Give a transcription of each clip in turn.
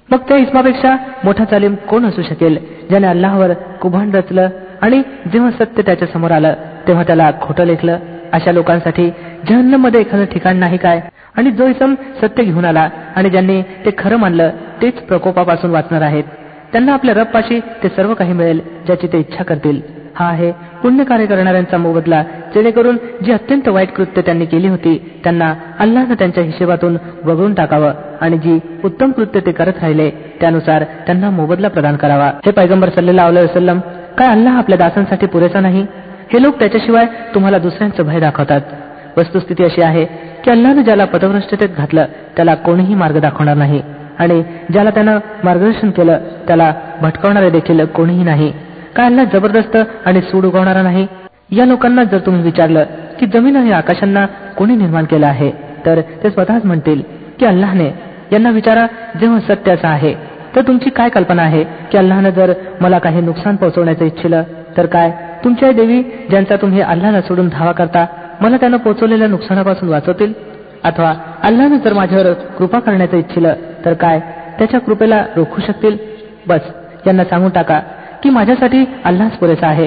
मग त्या इस्मापेक्षा मोठा जालिम कोण असू शकेल, ज्याने अल्लाहवर कुभांड रचलं आणि जेव्हा सत्य त्याच्या समोर आलं तेव्हा त्याला खोटं लेखलं. अशा लोकांसाठी जहन्नममध्ये एखादं ठिकाण नाही काय? आणि जो इसम सत्य घेऊन आला आणि ज्यांनी ते खरं मानलं तेच प्रकोपापासून वाचणार आहेत. त्यांना आपल्या रबपाशी ते सर्व काही मिळेल ज्याची ते इच्छा करतील. हा आहे पुण्यकार्य करणाऱ्यांचा मोबदला, जेणेकरून जी अत्यंत वाईट कृत्य त्यांनी केली होती त्यांना अल्लाहनं त्यांच्या हिशेबातून वगळून टाकावं आणि जी उत्तम कृत्य ते करत राहिले त्यानुसार त्यांना मोबदला प्रदान करावा. हे पैगंबर सल्लल्लाहु अलैहि वसल्लम, काय अल्लाह आपल्या दासांसाठी पुरेसा नाही? हे लोक त्याच्याशिवाय तुम्हाला दुसऱ्यांचं भय दाखवतात. वस्तुस्थिती अशी आहे की अल्लाहनं ज्याला पथभ्रष्टतेत घातलं त्याला कोणीही मार्ग दाखवणार नाही आणि ज्याला त्यानं मार्गदर्शन केलं त्याला भटकवणारे देखील कोणीही नाही. काय अल्लाह जबरदस्त आणि सूड उगवणारा नाही? या लोकांना जर तुम्ही विचारलं की जमीन आणि आकाशांना कोणी निर्माण केलं आहे तर ते स्वतःच म्हणतील की अल्लाहने. यांना विचारा, जेव्हा सत्य असं आहे तर तुमची काय कल्पना आहे की अल्लाहनं जर मला काही नुकसान पोहोचवण्याचं इच्छिलं तर काय तुमच्या देवी ज्यांचा तुम्ही अल्लाहला सोडून धावा करता मला त्यानं पोहोचवलेल्या नुकसानापासून वाचवतील? अथवा अल्लाहनं जर माझ्यावर कृपा करण्याचं इच्छिलं तर काय त्याच्या कृपेला रोखू शकतील? बस, यांना सांगून टाका की माझ्यासाठी अल्लाहच पुरेसा आहे.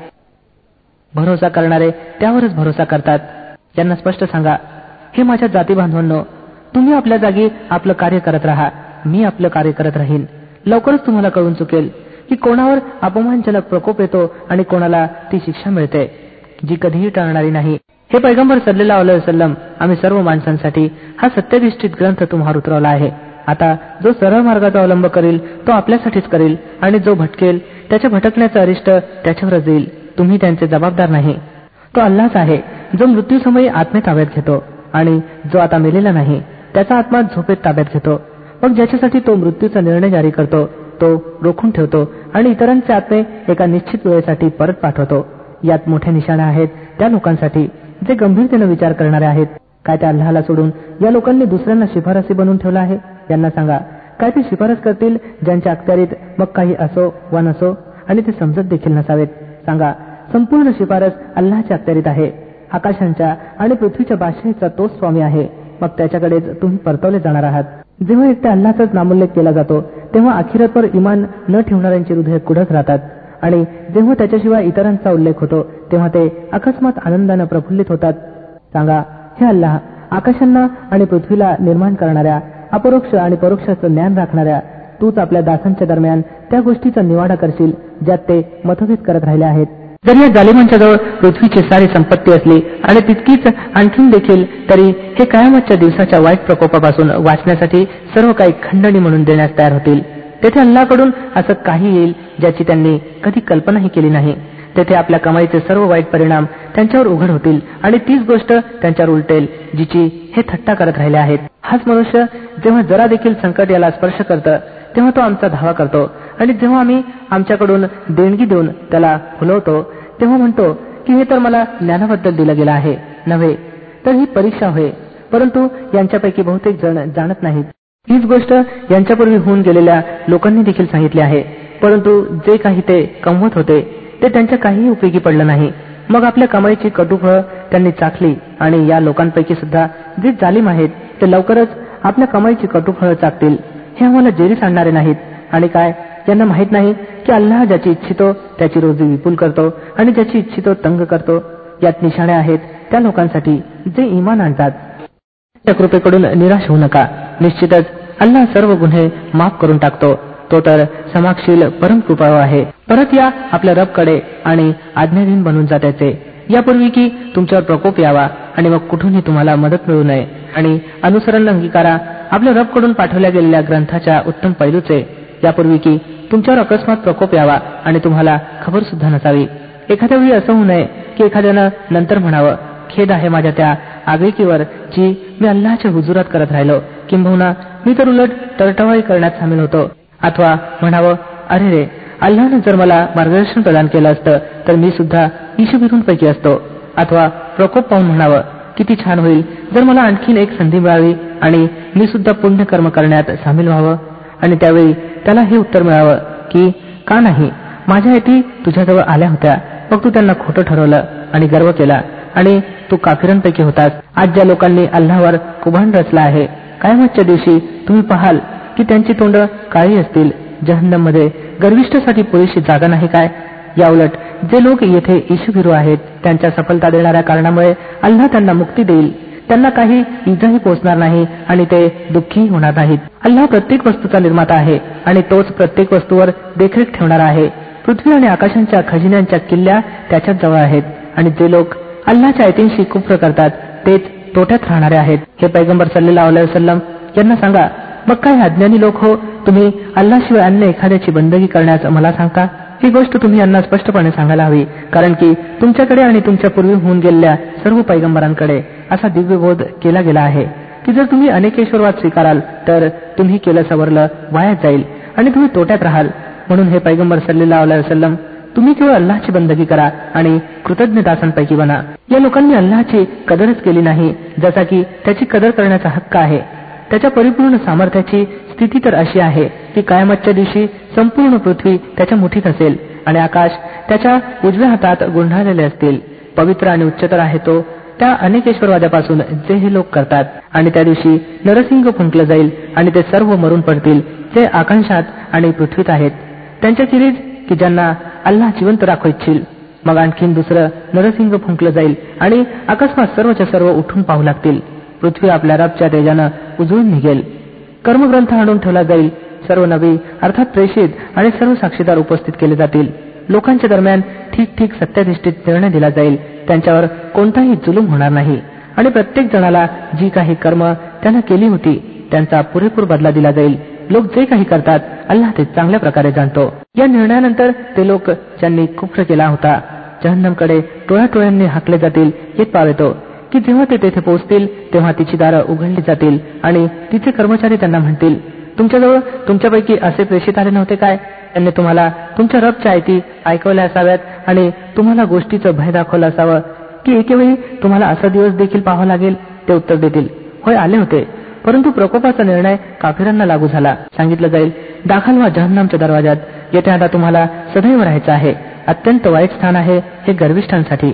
भरोसा करणारे त्यावरच भरोसा करतात. यांना स्पष्ट सांगा, हे माझ्या जाती बांधवांनो, तुम्ही आपल्या जागी आपलं कार्य करत राहा, मी आपलं कार्य करत राहीन. लवकरच तुम्हाला कळून चुकेल की कोणावर अपमानजनक प्रकोप येतो आणि कोणाला ती शिक्षा मिळते जी कधीही टळणारी नाही. हे पैगंबर सल्लल्लाहु अलैहि वसल्लम, आम्ही सर्व माणसांसाठी हा सत्यनिष्ठित ग्रंथ तुम्हावर उतरवला आहे. आता जो सरळ मार्गाचा अवलंब करेल तो आपल्यासाठीच करेल आणि जो भटकेल त्याच्या भटकण्याचं अरिष्ट त्याच्यावरच येईल. तुम्ही त्यांचे जबाबदार नाही. तो अल्लाहच आहे जो मृत्यूसमयी आत्मे ताब्यात घेतो आणि जो आता मेलेला नाही त्याचा आत्मा झोपेत ताब्यात घेतो. मग ज्याच्यासाठी तो मृत्यूचा निर्णय जारी करतो तो रोखून ठेवतो आणि इतरांचे आत्मे एका निश्चित वेळेसाठी परत पाठवतो. यात मोठे निशाणे आहेत त्या लोकांसाठी जे गंभीरतेने विचार करणारे आहेत. काय त्या अल्लाहला सोडून या लोकांनी दुसऱ्यांना शिफारसी बनवून ठेवला आहे? यांना सांगा, काय ते शिफारस करतील ज्यांच्या अखत्यारीत मग काही असो वा नसो आणि ते समजत देखील नसावेत? सांगा, संपूर्ण शिफारस अल्लाहच्या अखत्यारीत आहे. आकाशांच्या आणि पृथ्वीच्या बादशाहीचा तोच स्वामी आहे. मग त्याच्याकडेच तुम्ही परतवले जाणार आहात. जेव्हा एकट्या अल्लाहचाच नामोल्लेख केला जातो तेव्हा अखिरतवर इमान न ठेवणाऱ्यांची हृदय कुढत राहतात आणि जेव्हा त्याच्याशिवाय इतरांचा उल्लेख होतो तेव्हा ते अकस्मात आनंदानं प्रफुल्लित होतात. सांगा, हे अल्लाह, आकाशांना आणि पृथ्वीला निर्माण करणाऱ्या, अपरोक्ष आणि परोक्षाचं ज्ञान राखणाऱ्या, तूच आपल्या दासांच्या दरम्यान त्या गोष्टीचा निवाडा करशील ज्यात ते मतभेद करत राहिले आहेत. जर या जालिमांच्या जवळ पृथ्वीची सारी संपत्ती असली आणि तितकीच आणखीन देखील तरी हे कयामतच्या दिवसाच्या वाईट प्रकोपापासून वाचण्यासाठी सर्व काही खंडणी म्हणून देण्यास तयार होतील. तेथे अल्लाहकडून असं काही येईल ज्याची त्यांनी कधी कल्पनाही केली नाही. तेथे आपल्या कमाईचे सर्व वाईट परिणाम त्यांच्यावर उघड होतील आणि तीच गोष्ट त्यांच्यावर उलटेल जिची हे थट्टा करत राहिले आहेत. हाच मनुष्य जेव्हा जरा देखील संकट याला स्पर्श करतं तेव्हा तो आमचा धावा करतो आणि जेव्हा आम्ही आमच्याकडून देणगी देऊन त्याला फुलवतो तेव्हा म्हणतो की हे तर मला ज्ञानाबद्दल दिलं गेलं आहे नव्हे तर ही परीक्षा होय. परंतु यांच्यापैकी बहुतेक जण जाणत नाहीत. हीच गोष्ट यांच्यापूर्वी होऊन गेलेल्या लोकांनी देखील सांगितली आहे, परंतु जे काही ते कमवत होते ते त्यांच्या काहीही उपयोगी पडलं नाही. मग आपल्या कमाईची कटुफळं त्यांनी चाखली आणि या लोकांपैकी सुद्धा जे जालिम आहेत ते लवकरच आपल्या कमाईची कटुफळं चाकतील. हे आम्हाला जेरीस आणणारे नाहीत. आणि काय यांना माहित नाही की अल्लाह ज्याची इच्छितो त्याची रोजी विपुल करतो आणि ज्याची इच्छितो तंग करतो. यात निशाणे आहेत त्या लोकांसाठी जे ईमान आणतात. त्या कृपेकडून निराश होऊ नका. निश्चितच अल्लाह सर्व गुन्हे माफ करून टाकतो. तो तर समाक्षील परम कृपाळू आहे. परत या आपल्या रबकडे आणि आज्ञाधीन बनून जा त्याचे, यापूर्वी की तुमच्यावर प्रकोप यावा आणि मग कुठूनही तुम्हाला मदत मिळू नये. आणि अनुसरण अंगीकारा आपल्या रबकडून पाठवल्या गेलेल्या ग्रंथाच्या उत्तम पैलूचे, यापूर्वी की तुमच्यावर अकस्मात प्रकोप यावा आणि तुम्हाला खबर सुद्धा नसावी. एखाद्या वेळी असं होऊ नये की एखाद्यानं नंतर म्हणावं, खेद आहे माझ्या त्या आगळीकीवर जी मी अल्लाहच्या हुजुरात करत राहिलो, किंबहुना मी तर उलट तरटवाळी करण्यात सामील होतो. अथवा म्हणावं, अरे रे, अल्लाहनं जर मला मार्गदर्शन प्रदान केलं असतं तर मी सुद्धा ईशभिरूंपैकी असतो. अथवा प्रकोप पाहून म्हणावं, किती छान होईल जर मला आणखीन एक संधी मिळावी आणि मी सुद्धा पुण्यकर्म करण्यात सामील व्हावं. आणि त्यावेळी त्याला हे उत्तर मिळावं की का नाही, माझ्या अटी तुझ्याजवळ आल्या होत्या, मग तू त्यांना खोटं ठरवलं आणि गर्व केला आणि तू काफिरांपैकी होतास. आज ज्या लोकांनी अल्लाहवर कुभांड रचला आहे, कयामतच्या दिवशी तुम्ही पाहाल की त्यांची तोंड काळी असतील. जहन्नममध्ये गर्विष्ठासाठी पुरेशी जागा नाही काय? याउलट जे लोक येथे ईशुभिरू आहेत त्यांच्या सफलता देणाऱ्या कारणामुळे अल्लाह त्यांना मुक्ती देईल. त्यांना काही इजाही पोचणार नाही आणि ते दुःखीही होणार नाहीत. अल्लाह प्रत्येक वस्तूचा निर्माता आहे आणि तोच प्रत्येक वस्तूवर देखरेख ठेवणारा आहे. पृथ्वी आणि आकाशांच्या खजिन्यांच्या किल्ल्या त्याच्याच जवळ आहेत आणि जे लोक अल्लाहच्या आयतींशी कुफ्र करतात तेच तोट्यात राहणारे आहेत. हे पैगंबर सल्लल्लाहु अलैहि वसल्लम यांना सांगा, मग काय अज्ञानी लोक हो, तुम्ही अल्लाशिवाय अन्य एखाद्याची बंदगी करण्यास मला सांगता? ही गोष्ट तुम्ही यांना स्पष्टपणे सांगायला हवी, कारण की तुमच्याकडे आणि तुमच्या पूर्वी होऊन गेलेल्या सर्व पैगंबरांकडे असा दिव्यबोध केला गेला आहे की जर तुम्ही अनेकेश्वरवाद स्वीकाराल तर तुम्ही केलं सवरलं वाया जाईल आणि तुम्ही तोट्यात राहाल. म्हणून हे पैगंबर सल्लल्लाहु अलैहि वसल्लम, तुम्ही केवळ अल्लाहची बंदगी करा आणि कृतज्ञ दासांपैकी बना. या लोकांनी अल्लाहची कदरच केली नाही, जसा की त्याची कदर करण्याचा हक्क आहे. त्याच्या परिपूर्ण सामर्थ्याची स्थिती तर अशी आहे की कयामतच्या दिवशी संपूर्ण पृथ्वी त्याच्या मुठीत असेल आणि आकाश त्याच्या उजव्या हातात गुंडाळलेले असतील. पवित्र आणि उच्चतर आहे तो त्या अनेकेश्वरवाद्यापासून जे हे लोक करतात. आणि त्या दिवशी नरसिंह फुंकलं जाईल आणि ते सर्व मरून पडतील जे आकाशात आणि पृथ्वीत आहेत, त्यांच्या चिरीज की ज्यांना अल्लाह जिवंत राखू इच्छिल. मग आणखीन दुसरं नरसिंह फुंकलं जाईल आणि अकस्मात सर्वच्या सर्व उठून पाहू लागतील. पृथ्वी आपल्या रबच्या तेजानं उजळून निघेल. कर्मग्रंथ आणून ठेवला जाईल. सर्व नबी अर्थात प्रेषित आणि सर्व साक्षीदार उपस्थित केले जातील. लोकांच्या दरम्यान ठीक ठीक सत्याधिष्ठित निर्णय दिला जाईल. त्यांच्यावर कोणताही जुलूम होणार नाही आणि प्रत्येक जणाला जी काही कर्म त्यानं केली होती त्यांचा पुरेपूर बदला दिला जाईल. लोक जे काही करतात अल्लाह ते चांगल्या प्रकारे जाणतो. या निर्णयानंतर ते लोक ज्यांनी कुफ्र केला होता जहन्नमकडे टोळ्याटोळ्यांनी हाकले जातील. येत पावेतो की जेव्हा ते तेथे पोहोचतील तेव्हा तिची दारं उघडली जातील आणि तिचे कर्मचारी त्यांना म्हणतील, तुमच्याजवळ तुमच्यापैकी असे प्रेषित आले नव्हते काय? त्यांनी तुम्हाला तुमच्या रबच्या आयती ऐकवल्या असाव्यात आणि तुम्हाला गोष्टीचं भय दाखवलं असावं की एकेवेळी तुम्हाला असा दिवस देखील पाहावा लागेल. ते उत्तर देतील, होय आले होते, परंतु प्रकोपाचा निर्णय काफिरांना लागू झाला. सांगितलं जाईल, दाखल व्हा जहन्नमच्या दरवाजात, येथे आता तुम्हाला सदैव राहायचं आहे. अत्यंत वाईट स्थान आहे हे गर्विष्ठांसाठी.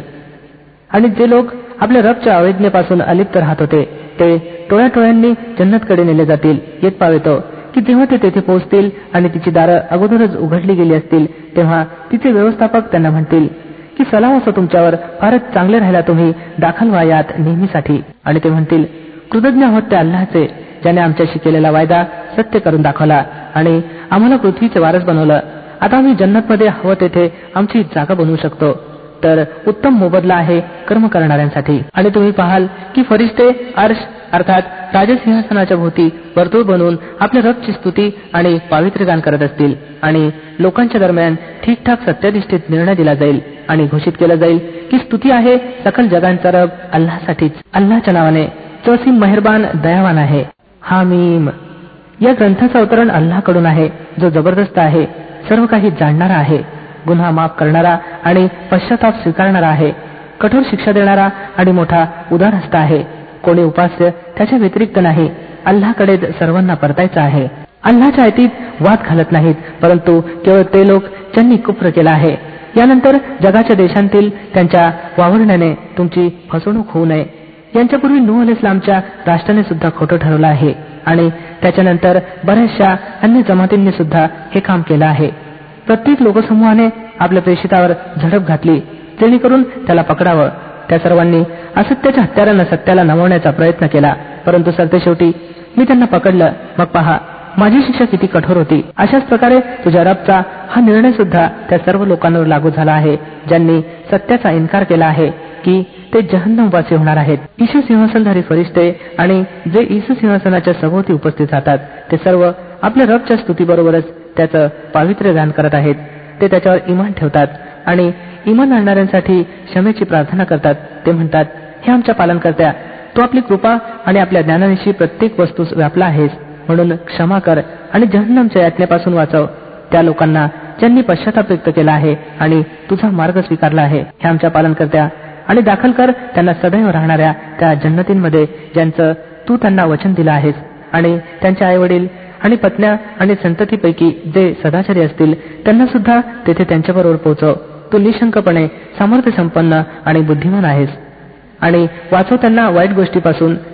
आणि जे लोक आपल्या रबच्या अवैज्ञेपासून अलिप्त राहत होते ते टोळ्याटोळ्यांनी जन्नतकडे नेले जातील. येत पावेतो की जेव्हा ते तेथे पोहोचतील आणि तिची दारं अगोदरच उघडली गेली असतील तेव्हा तिचे व्यवस्थापक त्यांना म्हणतील की सलाम असो तुमच्यावर, फारच चांगले राहिला तुम्ही, दाखल व्हा यात नेहमीसाठी. आणि ते म्हणतील, कृतज्ञ आहोत त्या अल्लाहचे ज्याने आमच्याशी केलेला वायदा सत्य करून दाखवला आणि आम्हाला पृथ्वीचे वारस बनवलं. आता आम्ही जन्नतमध्ये हवं तेथे आमची जागा बनवू शकतो. तर उत्तम मोबदला आहे कर्म करणाऱ्यांसाठी. आणि तुम्ही पाहाल की फरिश्ते अर्श अर्थात राजसिंहासनाच्या भोवती वर्तुळ बनवून आपल्या रबची स्तुती आणि पावित्र्यगान करत असतील आणि लोकांच्या दरम्यान ठीकठाक सत्याधिष्ठित निर्णय दिला जाईल आणि घोषित केलं जाईल की स्तुती आहे सकल जगांचा रब अल्लाहसाठीच. अल्लाहच्या नावाने जो असीम मेहरबान दयावान आहे. हामीम. या ग्रंथाचं अवतरण अल्लाहकडून आहे जो जबरदस्त आहे, सर्व काही जाणणारा आहे, गुन्हा माफ करणारा आणि पश्चाताप स्वीकारणारा आहे, कठोर शिक्षा देणारा आणि मोठा उदारहस्त आहे. कोणी उपास्य त्याच्या व्यतिरिक्त नाही, अल्लाहकडे सर्वांना परतायचं आहे. अल्लाहच्या आयतीत वाद घालत नाहीत, परंतु केवळ ते लोक ज्यांनी कुफ्र केला आहे. यानंतर जगाच्या देशांतील त्यांच्या वावरण्याने तुमची फसवणूक होऊ नये. यांच्यापूर्वी नूह अलैहिस्सलामच्या राष्ट्राने सुद्धा खोटं ठरवलं आहे आणि त्याच्यानंतर बऱ्याचशा अन्य जमातींनी सुद्धा हे काम केलं आहे. प्रत्येक लोकसमूहाने आपल्या प्रेषितावर झडप घातली जेणेकरून त्याला पकडावं. त्या सर्वांनी असत्याच्या हत्यारानं सत्याला नमवण्याचा प्रयत्न केला, परंतु सरतेशेवटी मी त्यांना पकडलं. मग पहा माझी शिक्षा किती कठोर होती. अशाच प्रकारे तुझ्या रबचा हा निर्णय सुद्धा त्या सर्व लोकांवर लागू झाला आहे ज्यांनी सत्याचा इन्कार केला आहे की ते जहन्नमवासी होणार आहेत. ईशू सिंहासनधारी फरिश्ते आणि जे ईशू सिंहासनाच्या सभोवती उपस्थित राहतात ते सर्व आपल्या रबच्या स्तुतीबरोबरच त्याचं पावित्र्य दान करत आहेत. ते त्याच्यावर इमान ठेवतात आणि इमान आणणाऱ्यांसाठी क्षमेची प्रार्थना करतात. ते म्हणतात, हे आमच्या पालनकर्त्या, तू आपली कृपा आणि आपल्या ज्ञानानिशी प्रत्येक वस्तूस व्यापला आहेस, म्हणून क्षमा कर आणि जहन्नमच्या यातनेपासून वाचव त्या लोकांना ज्यांनी पश्चाताप व्यक्त केला आहे आणि तुझा मार्ग स्वीकारला आहे. हे आमच्या पालनकर्त्या, आणि दाखल कर त्यांना सदैव राहणाऱ्या त्या जन्नतींमध्ये ज्यांचं तू त्यांना वचन दिलं आहेस. आणि त्यांच्या आईवडील आणि पत्न्या आणि संततीपैकी जे सदाचारी असतील त्यांना सुद्धा तेथे त्यांच्याबरोबर पोहोचव. तू निशंकपणे सामर्थ्य संपन्न आणि बुद्धिमान आहेस. आणि वाचव त्यांना वाईट गोष्टीपासून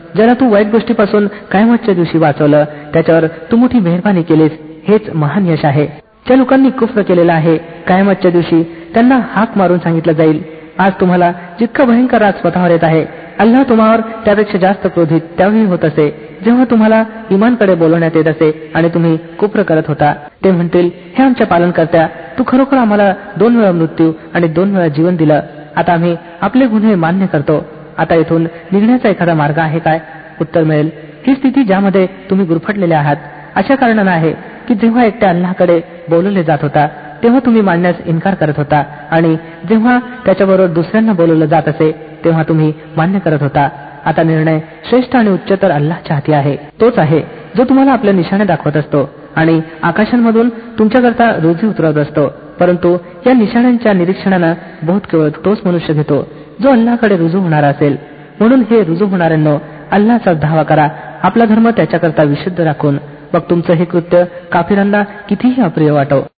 ज्याला तू वाईट गोष्टीपासून कायमतच्या दिवशी वाचवलं त्याच्यावर तू मोठी मेहरबानी केलीस, हेच महान यश आहे. ज्या लोकांनी कुफ्र केलेला आहे, कायमतच्या दिवशी त्यांना हाक मारून सांगितलं जाईल, आज तुम्हाला जितका भयंकर राज स्वतःवर येत आहे, अल्लाह तुम्हावर त्यापेक्षा जास्त क्रोधित त्यावेळी होत असे जेव्हा तुम्हाला इमानकडे बोलवण्यात येत असे आणि तुम्ही कुफ्र करत होता. ते म्हणतील, हे आमच्या पालनकर्त्या, तू खरोखर आम्हाला 2 वेळा मृत्यू आणि 2 वेळा जीवन दिलं. आता आम्ही आपले गुन्हे मान्य करतो. आता इथून निघण्याचा एखादा मार्ग आहे काय? उत्तर मिळेल, ही स्थिती ज्यामध्ये तुम्ही गुरफटलेले आहात अशा कारणानं आहे की जेव्हा एकट्या अल्लाहकडे बोलवले जात होता तेव्हा तुम्ही मानण्यास इन्कार करत होता आणि जेव्हा त्याच्याबरोबर दुसऱ्यांना बोलवलं जात असे तेव्हा तुम्ही मान्य करत होता. आता निर्णय श्रेष्ठ आणि उच्चतर अल्लाहच्या हाती आहे. तोच आहे जो तुम्हाला आपल्या निशाणे दाखवत असतो आणि आकाशांमधून तुमच्याकरता रोजी उतरवत असतो. परंतु या निशाण्यांच्या निरीक्षणानं बहुत केवळ तोच मनुष्य घेतो जो अल्लाहकडे रुजू होणारा असेल. म्हणून हे रुजू होणाऱ्यांनो, अल्लाहचा धावा करा, आपला धर्म त्याच्याकरता विशुद्ध राखून. मग तुमचं हे कृत्य काफिरांना कितीही अप्रिय वाटो.